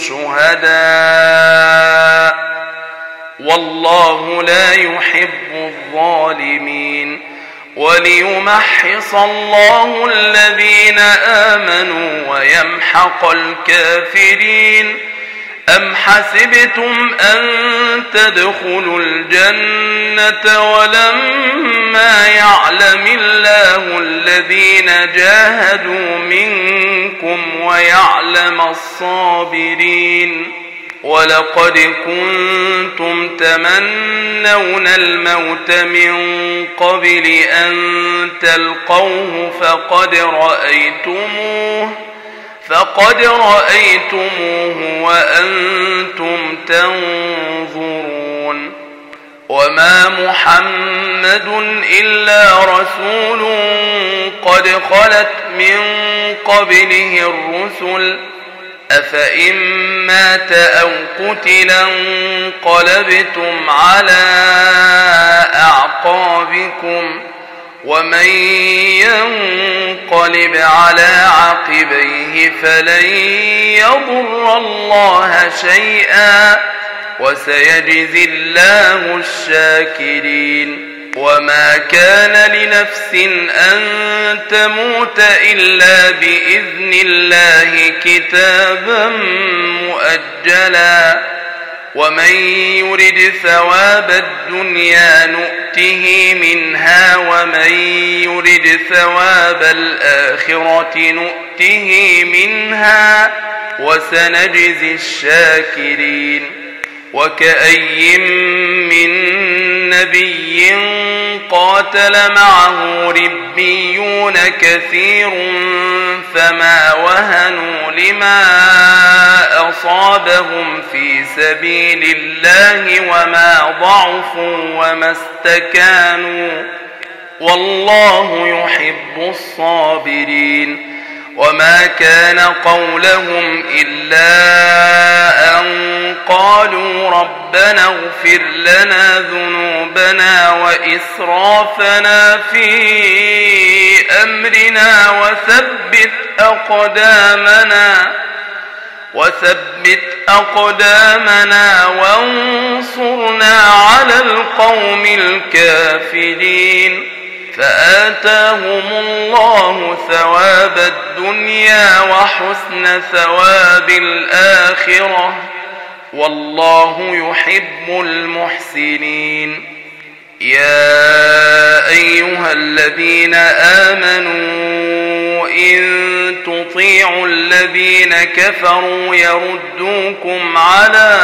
شهداء والله لا يحب الظالمين وليمحص الله الذين آمنوا ويمحق الكافرين أم حسبتم أن تدخلوا الجنة ولما يعلم الله الذين جاهدوا منكم ويعلم الصابرين ولقد كنتم تمنون الموت من قبل أن تلقوه فقد رأيتموه فقد رأيتموه وأنتم تنظرون وما محمد إلا رسول قد خلت من قبله الرسل أفإن مات أو قتلا انقلبتم على أعقابكم ومن ينقلب على عقبيه فلن يضر الله شيئا وسيجزي الله الشاكرين وما كان لنفس أن تموت إلا بإذن الله كتابا مؤجلا ومن يرد ثواب الدنيا نؤته منها ومن يرد ثواب الآخرة نؤته منها وسنجزي الشاكرين وكأي من نبي قاتل معه ربيون كثير فما وهنوا لما أصابهم في سبيل الله وما ضعفوا وما استكانوا والله يحب الصابرين وما كان قولهم إلا أن قالوا ربنا اغفر لنا ذنوبنا وإسرافنا في أمرنا وثبت أقدامنا وثبت أقدامنا وانصرنا على القوم الكافرين فآتاهم الله ثواب الدنيا وحسن ثواب الآخرة والله يحب المحسنين يا أيها الذين آمنوا إن تطيعوا الذين كفروا يردوكم على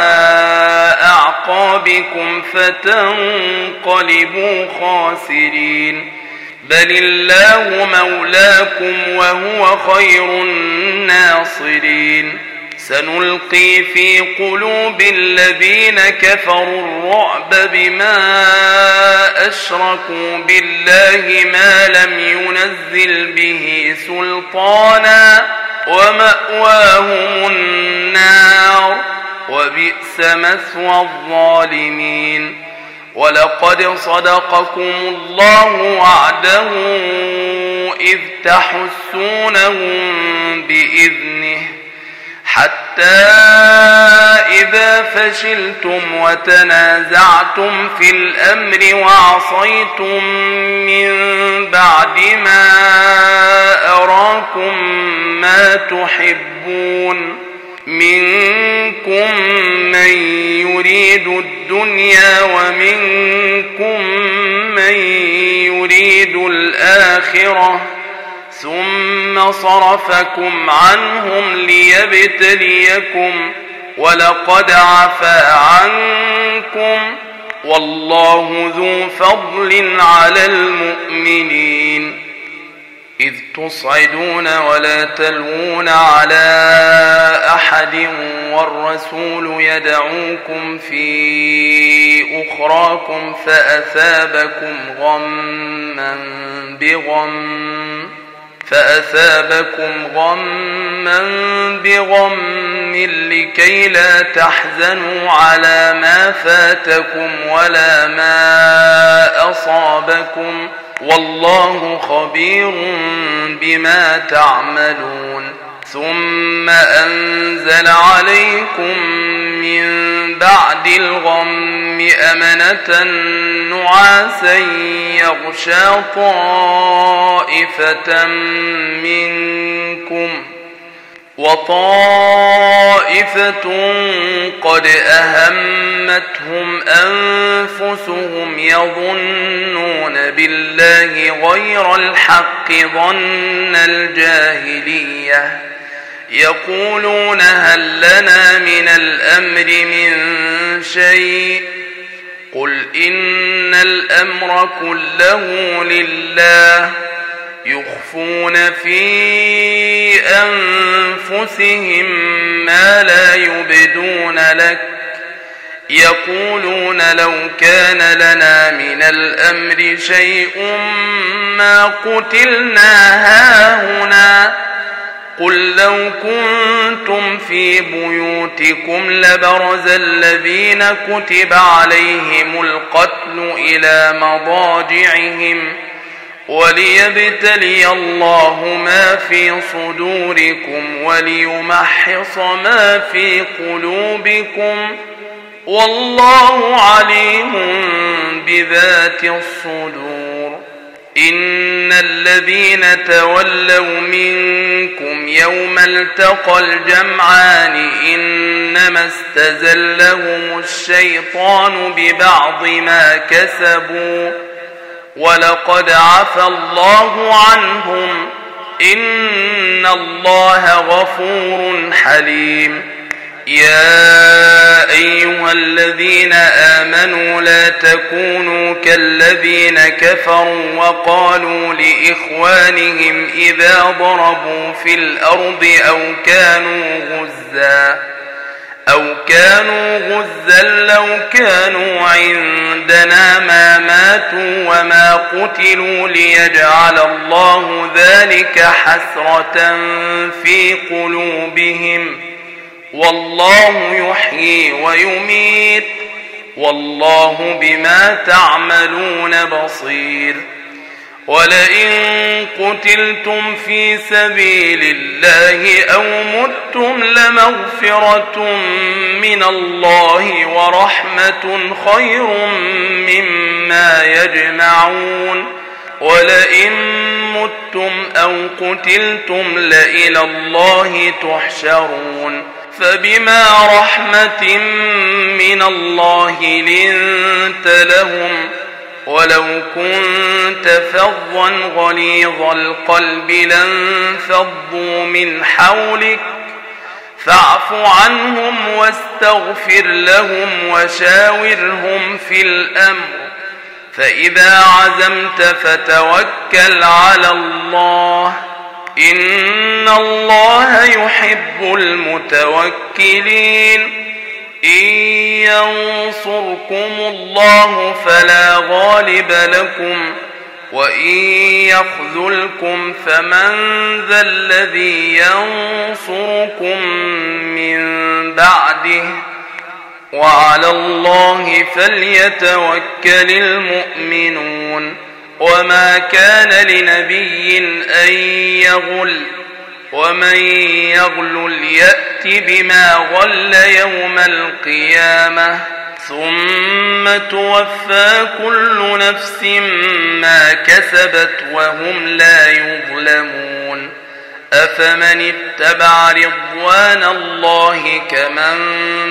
أعقابكم فتنقلبوا خاسرين بل الله مولاكم وهو خير الناصرين سنلقي في قلوب الذين كفروا الرعب بما أشركوا بالله ما لم ينزل به سلطانا ومأواهم النار وبئس مثوى الظالمين ولقد صدقكم الله وعده إذ تحسونهم بإذنه حتى إذا فشلتم وتنازعتم في الأمر وعصيتم من بعد ما أراكم ما تحبون منكم من يريد الدنيا ومنكم من يريد الآخرة ثم صرفكم عنهم ليبتليكم ولقد عفا عنكم والله ذو فضل على المؤمنين إذ تصعدون ولا تلوون على أحد والرسول يدعوكم في أخراكم فأثابكم غما بغم فأثابكم غما بغم لكي لا تحزنوا على ما فاتكم ولا ما أصابكم والله خبير بما تعملون ثم أنزل عليكم من بعد الغم أمنة نعاسا يغشى طائفة منكم وطائفة قد أهمتهم أنفسهم يظنون بالله غير الحق ظن الجاهلية يقولون هل لنا من الأمر من شيء قل إن الأمر كله لله يخفون في أنفسهم ما لا يبدون لك يقولون لو كان لنا من الأمر شيء ما قتلنا هاهنا قل لو كنتم في بيوتكم لبرز الذين كتب عليهم القتل إلى مضاجعهم وليبتلي الله ما في صدوركم وليمحص ما في قلوبكم والله عليم بذات الصدور إن الذين تولوا منكم يوم التقى الجمعان إنما استزلهم الشيطان ببعض ما كسبوا ولقد عفى الله عنهم إن الله غفور حليم يا أيها الذين آمنوا لا تكونوا كالذين كفروا وقالوا لإخوانهم إذا ضربوا في الأرض أو كانوا غزا أو كانوا غزا لو كانوا عندنا ما ماتوا وما قتلوا ليجعل الله ذلك حسرة في قلوبهم والله يحيي ويميت والله بما تعملون بصير ولئن قتلتم في سبيل الله أو متم لمغفرة من الله ورحمة خير مما يجمعون ولئن متم أو قتلتم لإلى الله تحشرون فبما رحمة من الله لنت لهم ولو كنت فظا غليظ القلب لانفضوا من حولك فاعف عنهم واستغفر لهم وشاورهم في الأمر فإذا عزمت فتوكل على الله إن الله يحب المتوكلين إن ينصركم الله فلا غالب لكم وإن يخذلكم فمن ذا الذي ينصركم من بعده وعلى الله فليتوكل المؤمنون وما كان لنبي أن يغل ومن يغل يأت بما غل يوم القيامة ثم توفى كل نفس ما كسبت وهم لا يظلمون أفمن اتبع رضوان الله كمن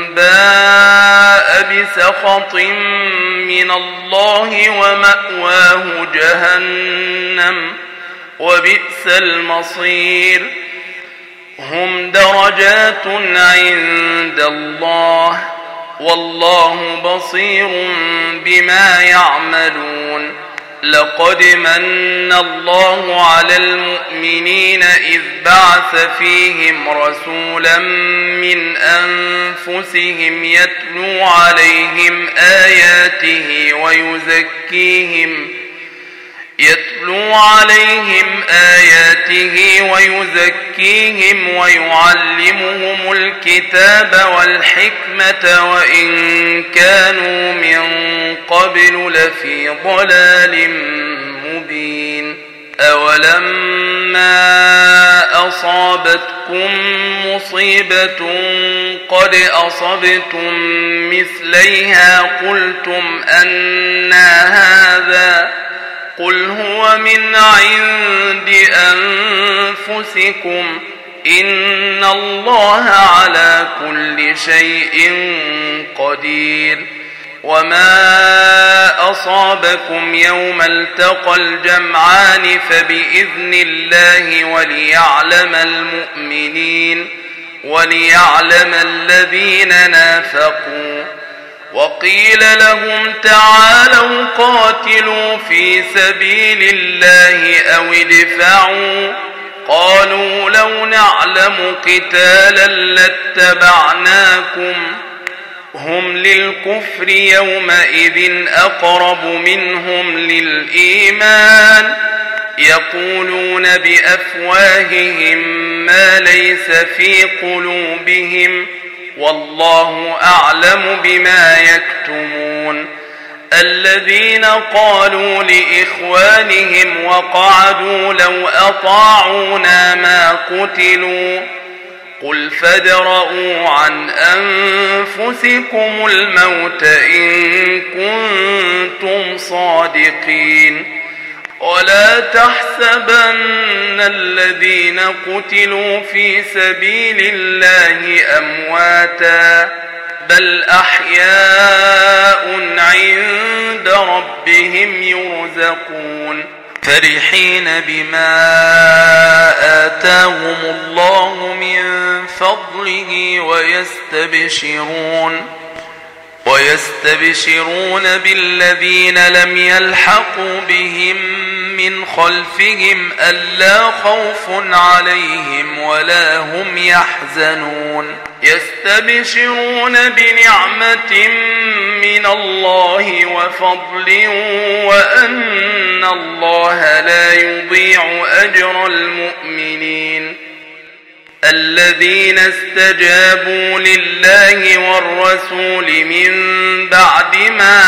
باء بسخط من الله ومأواه جهنم وبئس المصير هم درجات عند الله والله بصير بما يعملون لقد من الله على المؤمنين إذ بعث فيهم رسولا من أنفسهم يتلو عليهم آياته ويزكيهم يتلو عليهم آياته ويزكيهم ويعلمهم الكتاب والحكمة وإن كانوا من قبل لفي ضلال مبين أولما أصابتكم مصيبة قد أصبتم مثليها قلتم أنى هذا قل هو من عند أنفسكم إن الله على كل شيء قدير. وما أصابكم يوم التقى الجمعان فبإذن الله وليعلم المؤمنين وليعلم الذين نافقوا. وقيل لهم تعالوا قاتلوا في سبيل الله أو ادفعوا قالوا لو نعلم قتالا لاتبعناكم هم للكفر يومئذ أقرب منهم للإيمان يقولون بأفواههم ما ليس في قلوبهم والله أعلم بما يكتمون. الذين قالوا لإخوانهم وقعدوا لو أطاعونا ما قتلوا قل فادرءوا عن أنفسكم الموت إن كنتم صادقين. ولا تحسبن الذين قتلوا في سبيل الله أمواتا بل أحياء عند ربهم يرزقون فرحين بما آتاهم الله من فضله ويستبشرون ويستبشرون بالذين لم يلحقوا بهم من خلفهم ألا خوف عليهم ولا هم يحزنون. يستبشرون بنعمة من الله وفضل وأن الله لا يضيع أجر المؤمنين. الذين استجابوا لله والرسول من بعد ما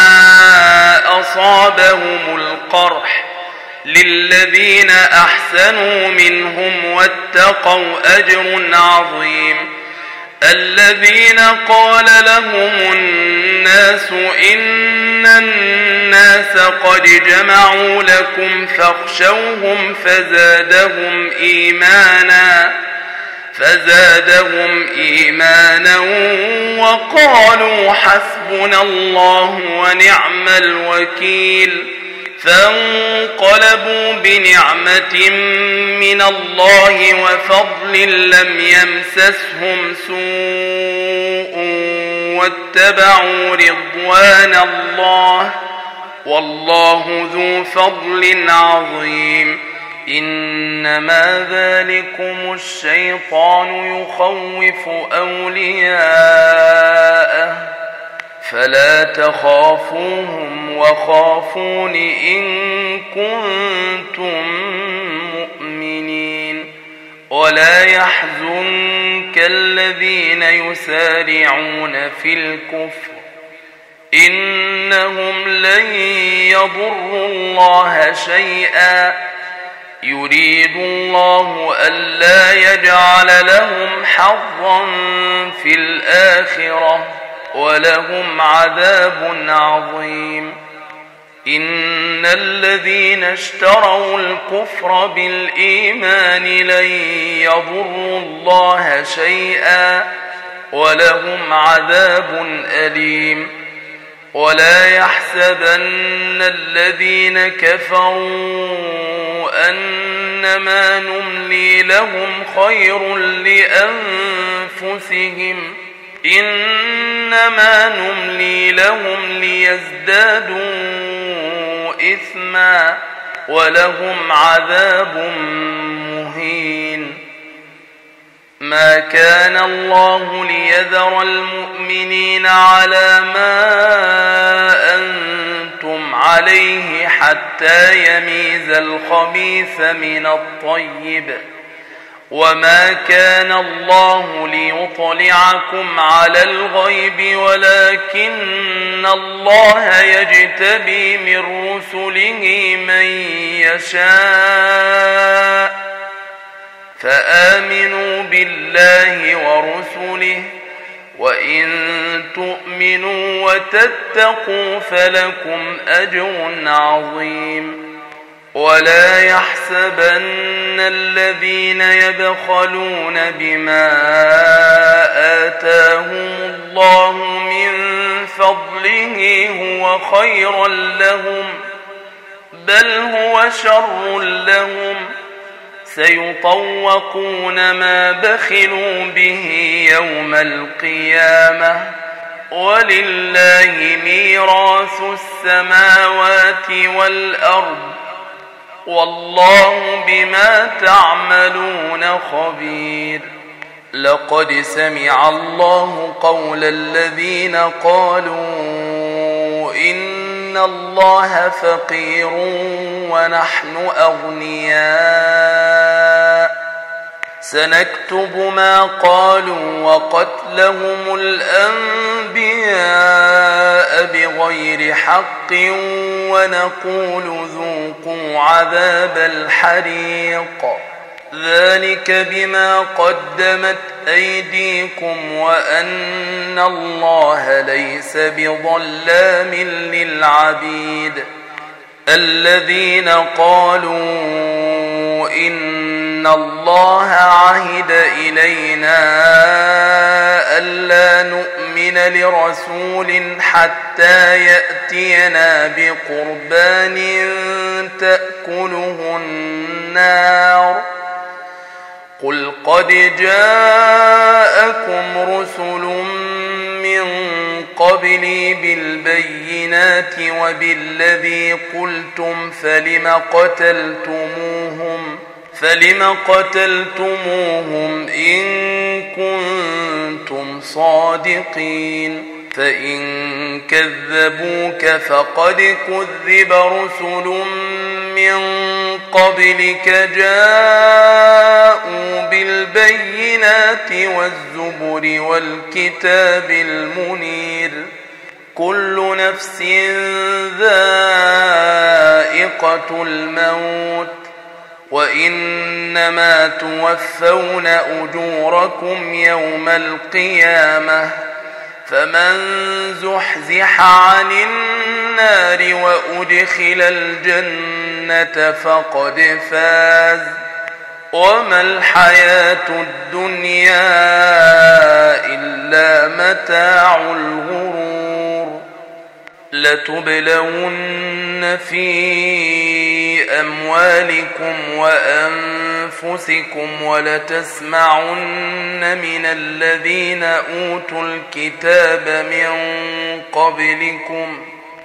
أصابهم القرح للذين أحسنوا منهم واتقوا أجر عظيم. الذين قال لهم الناس إن الناس قد جمعوا لكم فاخشوهم فزادهم إيمانا فزادهم إيمانا وقالوا حسبنا الله ونعم الوكيل. فانقلبوا بنعمة من الله وفضل لم يمسسهم سوء واتبعوا رضوان الله والله ذو فضل عظيم. إنما ذلكم الشيطان يخوف أولياءه فلا تخافوهم وخافون إن كنتم مؤمنين. ولا يحزنك الذين يسارعون في الكفر إنهم لن يضروا الله شيئا يريد الله ألا يجعل لهم حظا في الآخرة ولهم عذاب عظيم. إن الذين اشتروا الكفر بالإيمان لن يضروا الله شيئا ولهم عذاب أليم. ولا يحسبن الذين كفروا أنما نملي لهم خير لأنفسهم إنما نملي لهم ليزدادوا إثما ولهم عذاب مهين. ما كان الله ليذر المؤمنين على ما أنتم عليه حتى يميز الخبيث من الطيب وما كان الله ليطلعكم على الغيب ولكن الله يجتبي من رسله من يشاء فآمنوا بالله ورسله وإن تؤمنوا وتتقوا فلكم أجر عظيم. ولا يحسبن الذين يبخلون بما آتاهم الله من فضله هو خيرا لهم، بل هو شر لهم، سيطوقون ما بخلوا به يوم القيامة، ولله ميراث السماوات والأرض، والله بما تعملون خبير. لقد سمع الله قول الذين قالوا إن الله فقير ونحن أغنياء، سنكتب ما قالوا وقتلهم الأنبياء بغير حق، ونقول ذوقوا عذاب الحريق، ذلك بما قدمت أيديكم وأن الله ليس بظلام للعبيد. الذين قالوا إن الله عهد إلينا ألا نؤمن لرسول حتى يأتينا بقربان تأكله النار، قل قد جاءكم رسل من قبلي بالبينات وبالذي قلتم فلم قتلتموهم فلم قتلتموهم إن كنتم صادقين، فإن كذبوك فقد كذب رسل من قبلك جاءوا بالبينات والزبر والكتاب المنير، كل نفس ذائقة الموت، وإنما توفون أجوركم يوم القيامة، فمن زحزح عن النار وأدخل الجنة فقد فاز، وما الحياة الدنيا إلا متاع الغرور. لتبلون في أموالكم وأنفسكم ولتسمعن من الذين أوتوا الكتاب من قبلكم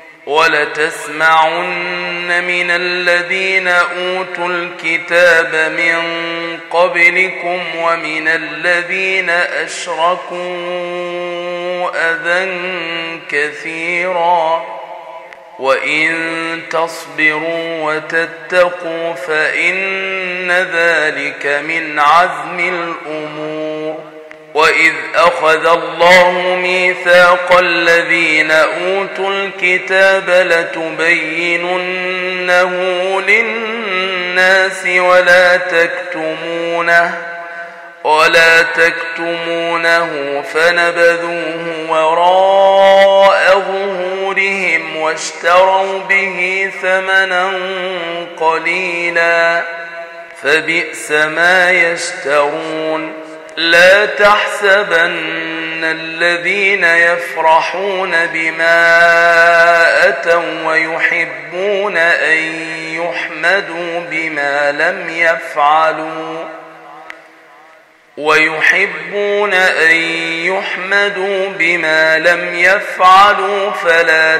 ولتسمعن من الذين أوتوا الكتاب من قبلكم ومن الذين أشركوا أذى كثيرا، وإن تصبروا وتتقوا فإن ذلك من عزم الأمور. وإذ أخذ الله ميثاق الذين أوتوا الكتاب لتبيننه للناس ولا تكتمونه ولا تكتمونه فنبذوه وراء ظهورهم واشتروا به ثمنا قليلا، فبئس ما يشترون. لا تحسبن الذين يفرحون بما أتوا ويحبون أن يحمدوا بما لم يفعلوا ويحبون أن يحمدوا بما لم يفعلوا فلا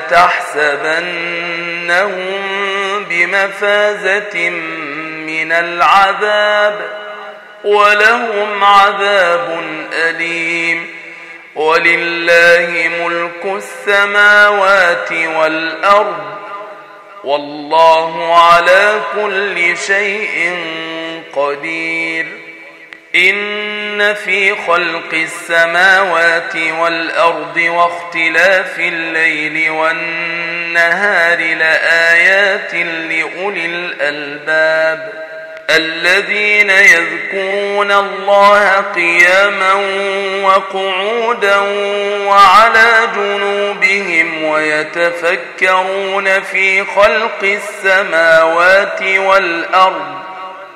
تحسبنهم بمفازة من العذاب، ولهم عذاب أليم. ولله ملك السماوات والأرض، والله على كل شيء قدير. إن في خلق السماوات والأرض واختلاف الليل والنهار لآيات لأولي الألباب. الذين يذكرون الله قياما وقعودا وعلى جنوبهم ويتفكرون في خلق السماوات والأرض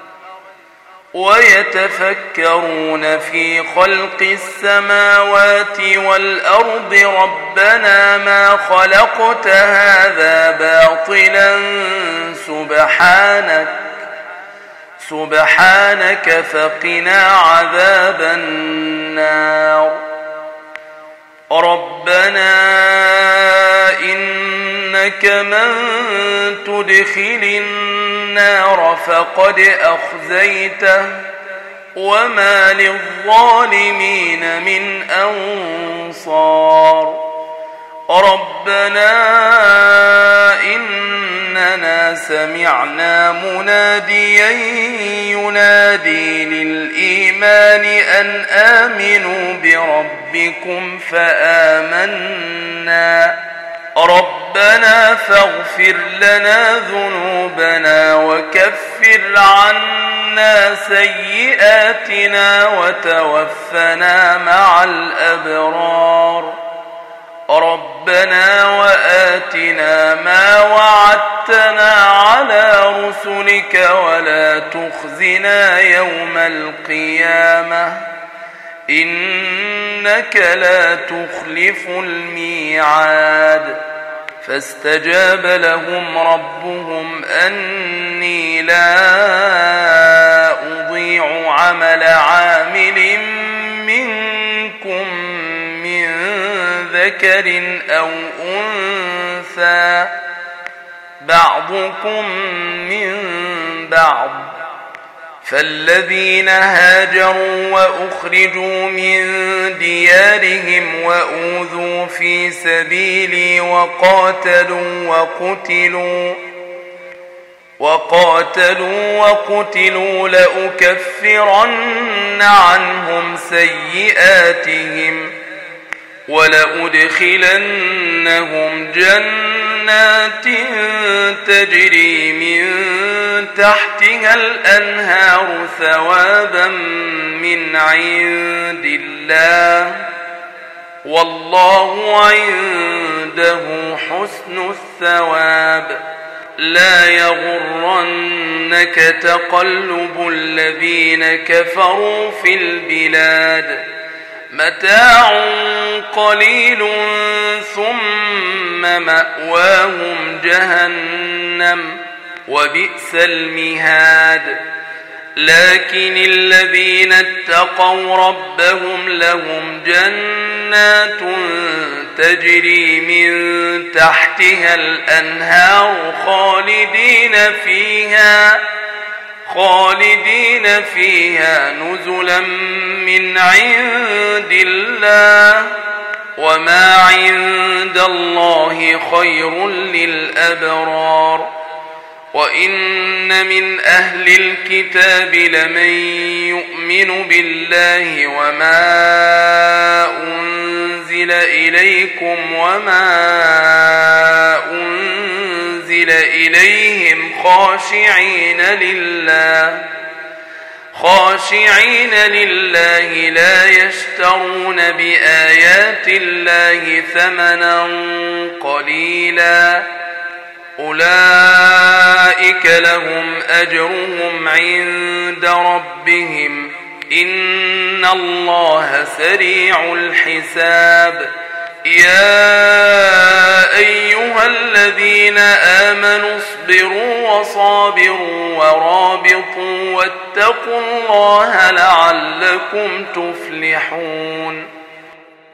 ويتفكرون في خلق السماوات والأرض ربنا ما خلقت هذا باطلا سبحانك سبحانك فقنا عذاب النار ربنا إنك من تدخل النار فقد أخزيته وما للظالمين من أنصار ربنا إننا سمعنا مناديا ينادي للإيمان أن آمنوا بربكم فآمنا ربنا فاغفر لنا ذنوبنا وكفر عنا سيئاتنا وتوفنا مع الأبرار ربنا وآتنا ما وعدتنا على رسلك ولا تخزنا يوم القيامة إنك لا تخلف الميعاد فاستجاب لهم ربهم أني لا أضيع عمل عامل منكم من ذكر أو أنثى بعضكم من بعض فالذين هاجروا وأخرجوا من ديارهم وأوذوا في سبيلي وقاتلوا وقتلوا وقاتلوا وقتلوا لأكفرن عنهم سيئاتهم ولأدخلنهم جنات تجري من تحتها الأنهار ثوابا من عند الله والله عنده حسن الثواب لا يغرنك تقلب الذين كفروا في البلاد متاع قليل ثم مأواهم جهنم وبئس المهاد لكن الذين اتقوا ربهم لهم جنات تجري من تحتها الأنهار خالدين فيها خالدين فيها نزلا من عند الله وما عند الله خير للأبرار وإن من أهل الكتاب لمن يؤمن بالله وما أنزل إليكم وما أنزل إليهم خاشعين لله خاشعين لله لا يشترون بآيات الله ثمنا قليلا أولئك لهم أجرهم عند ربهم إن الله سريع الحساب يا أيها الذين آمنوا اصبروا وصابروا ورابطوا واتقوا الله لعلكم تفلحون